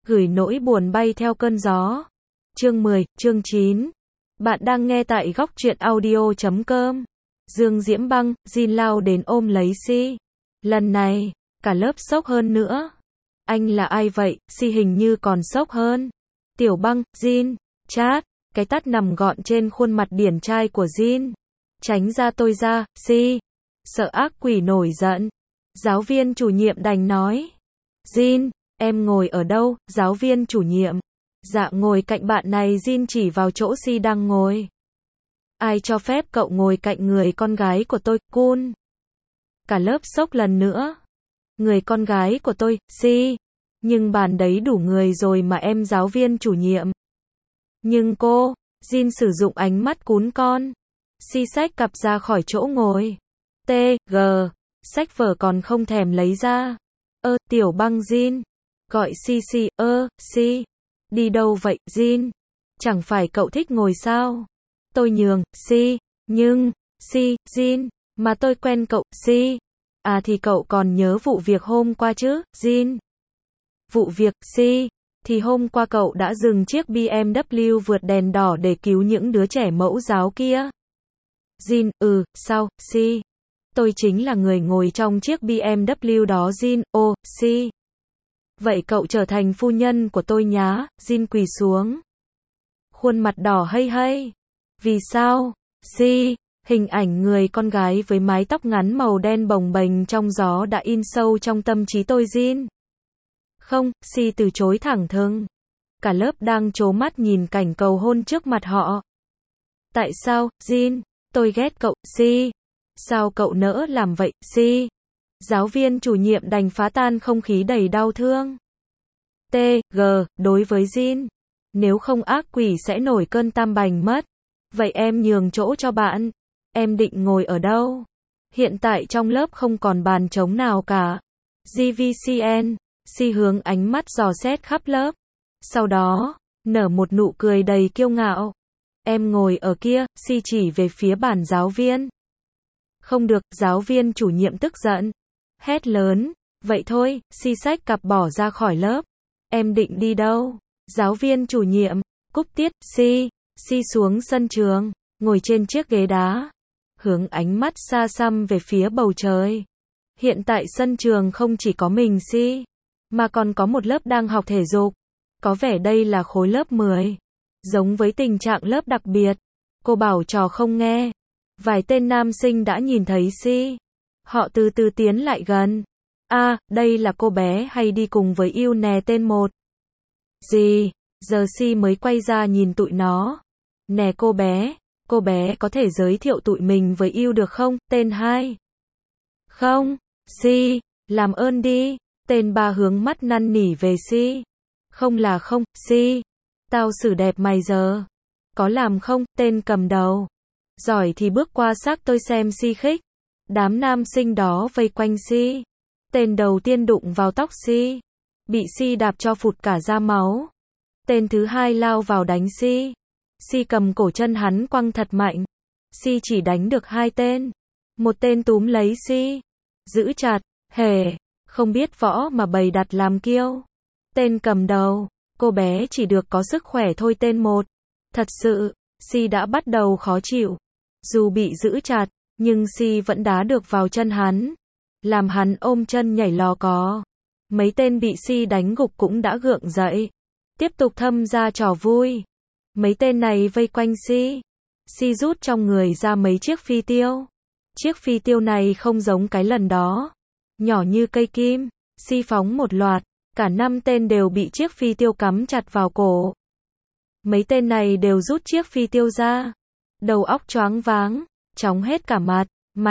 Gửi nỗi buồn bay theo cơn gió. Chương 10, chương 9. Bạn đang nghe tại góc truyện audio.com. Dương Diễm Băng, Jin lao đến ôm lấy Si. Lần này, cả lớp sốc hơn nữa. Anh là ai vậy? Si hình như còn sốc hơn. Tiểu Băng, Jin, chát, cái tát nằm gọn trên khuôn mặt điển trai của Jin. Tránh ra tôi ra, Si. Sợ ác quỷ nổi giận. Giáo viên chủ nhiệm đành nói. Jin, em ngồi ở đâu? Giáo viên chủ nhiệm. Dạ ngồi cạnh bạn này. Jin chỉ vào chỗ Si đang ngồi. Ai cho phép cậu ngồi cạnh người con gái của tôi? Cool. Cả lớp sốc lần nữa. Người con gái của tôi, Si. Nhưng bàn đấy đủ người rồi mà em. Giáo viên chủ nhiệm. Nhưng cô, Jin sử dụng ánh mắt cún con. Si xách cặp ra khỏi chỗ ngồi. T.G. Sách vở còn không thèm lấy ra. Tiểu Băng. Jin. Gọi Si. Si. Đi đâu vậy, Jin? Chẳng phải cậu thích ngồi sao? Tôi nhường, Si. Nhưng, Si, Jin. Mà tôi quen cậu, Si. À thì cậu còn nhớ vụ việc hôm qua chứ, Jin? Vụ việc, Si. Thì hôm qua cậu đã dừng chiếc BMW vượt đèn đỏ để cứu những đứa trẻ mẫu giáo kia. Jin, sao, Si? Tôi chính là người ngồi trong chiếc BMW đó. Jin, Si. Vậy cậu trở thành phu nhân của tôi nhá. Jin quỳ xuống. Khuôn mặt đỏ hây hây. Vì sao? Si. Hình ảnh người con gái với mái tóc ngắn màu đen bồng bềnh trong gió đã in sâu trong tâm trí tôi. Jin. Không, Si từ chối thẳng thừng. Cả lớp đang trố mắt nhìn cảnh cầu hôn trước mặt họ. Tại sao, Jin? Tôi ghét cậu, Si. Sao cậu nỡ làm vậy, Si? Giáo viên chủ nhiệm đành phá tan không khí đầy đau thương. T.G. Đối với Jin. Nếu không ác quỷ sẽ nổi cơn tam bành mất. Vậy em nhường chỗ cho bạn. Em định ngồi ở đâu? Hiện tại trong lớp không còn bàn trống nào cả. GVCN. Si hướng ánh mắt dò xét khắp lớp. Sau đó, nở một nụ cười đầy kiêu ngạo. Em ngồi ở kia. Si chỉ về phía bàn giáo viên. Không được, giáo viên chủ nhiệm tức giận. Hét lớn. Vậy thôi, Si xách cặp bỏ ra khỏi lớp. Em định đi đâu? Giáo viên chủ nhiệm. Cúp tiết, Si. Si xuống sân trường. Ngồi trên chiếc ghế đá. Hướng ánh mắt xa xăm về phía bầu trời. Hiện tại sân trường không chỉ có mình Si. Mà còn có một lớp đang học thể dục. Có vẻ đây là khối lớp 10. Giống với tình trạng lớp đặc biệt. Cô bảo trò không nghe. Vài tên nam sinh đã nhìn thấy Si. Họ từ từ tiến lại gần. Đây là cô bé hay đi cùng với yêu nè tên 1. Gì? Giờ Si mới quay ra nhìn tụi nó. Nè cô bé có thể giới thiệu tụi mình với yêu được không? Tên 2. Không, Si, làm ơn đi. Tên 3 hướng mắt năn nỉ về Si. Không là không, Si. Tao xử đẹp mày giờ. Có làm không? Tên cầm đầu. Giỏi thì bước qua xác tôi xem. Si khích. Đám nam sinh đó vây quanh Si. Tên đầu tiên đụng vào tóc Si. Bị Si đạp cho phụt cả ra máu. Tên thứ 2 lao vào đánh Si. Si cầm cổ chân hắn quăng thật mạnh. Si chỉ đánh được 2 tên. Một tên túm lấy Si. Giữ chặt. Không biết võ mà bày đặt làm kiêu. Tên cầm đầu. Cô bé chỉ được có sức khỏe thôi. Tên 1. Thật sự, Si đã bắt đầu khó chịu. Dù bị giữ chặt, nhưng Si vẫn đá được vào chân hắn. Làm hắn ôm chân nhảy lò cò. Mấy tên bị Si đánh gục cũng đã gượng dậy. Tiếp tục thăm ra trò vui. Mấy tên này vây quanh Si. Si rút trong người ra mấy chiếc phi tiêu. Chiếc phi tiêu này không giống cái lần đó. Nhỏ như cây kim. Si phóng một loạt. Cả 5 tên đều bị chiếc phi tiêu cắm chặt vào cổ. Mấy tên này đều rút chiếc phi tiêu ra. Đầu óc choáng váng. Chóng hết cả mặt.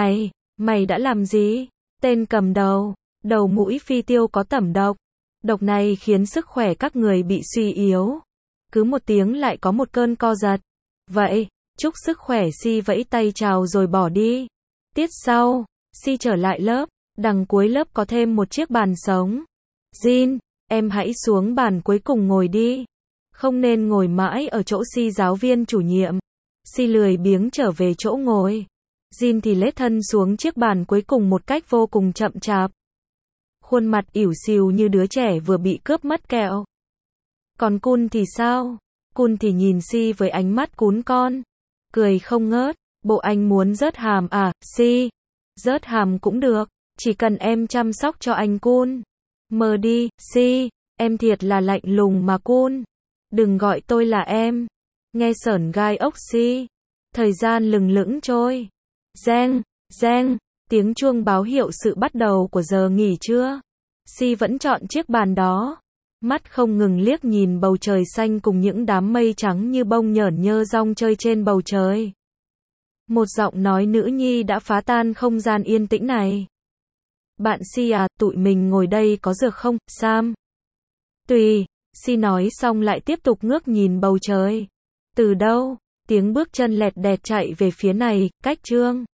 Mày đã làm gì? Tên cầm đầu. Đầu mũi phi tiêu có tẩm độc. Độc này khiến sức khỏe các người bị suy yếu. Cứ một tiếng lại có một cơn co giật. Vậy, chúc sức khỏe. Si vẫy tay chào rồi bỏ đi. Tiết sau, Si trở lại lớp. Đằng cuối lớp có thêm một chiếc bàn sống. Jin, em hãy xuống bàn cuối cùng ngồi đi. Không nên ngồi mãi ở chỗ Si. Giáo viên chủ nhiệm. Si lười biếng trở về chỗ ngồi. Jin thì lết thân xuống chiếc bàn cuối cùng một cách vô cùng chậm chạp. Khuôn mặt ỉu xìu như đứa trẻ vừa bị cướp mất kẹo. Còn Kun thì sao? Kun thì nhìn Si với ánh mắt cún con, cười không ngớt. Bộ anh muốn rớt hàm à, Si? Rớt hàm cũng được, chỉ cần em chăm sóc cho anh Kun. Mờ đi, Si, em thiệt là lạnh lùng mà Kun. Đừng gọi tôi là em. Nghe sởn gai ốc Si. Thời gian lừng lững trôi. Reng, reng, tiếng chuông báo hiệu sự bắt đầu của giờ nghỉ trưa. Si vẫn chọn chiếc bàn đó. Mắt không ngừng liếc nhìn bầu trời xanh cùng những đám mây trắng như bông nhởn nhơ rong chơi trên bầu trời. Một giọng nói nữ nhi đã phá tan không gian yên tĩnh này. Bạn Si à, tụi mình ngồi đây có được không, Sam? Tùy, Si nói xong lại tiếp tục ngước nhìn bầu trời. Từ đâu? Tiếng bước chân lẹt đẹt chạy về phía này, cách Trương.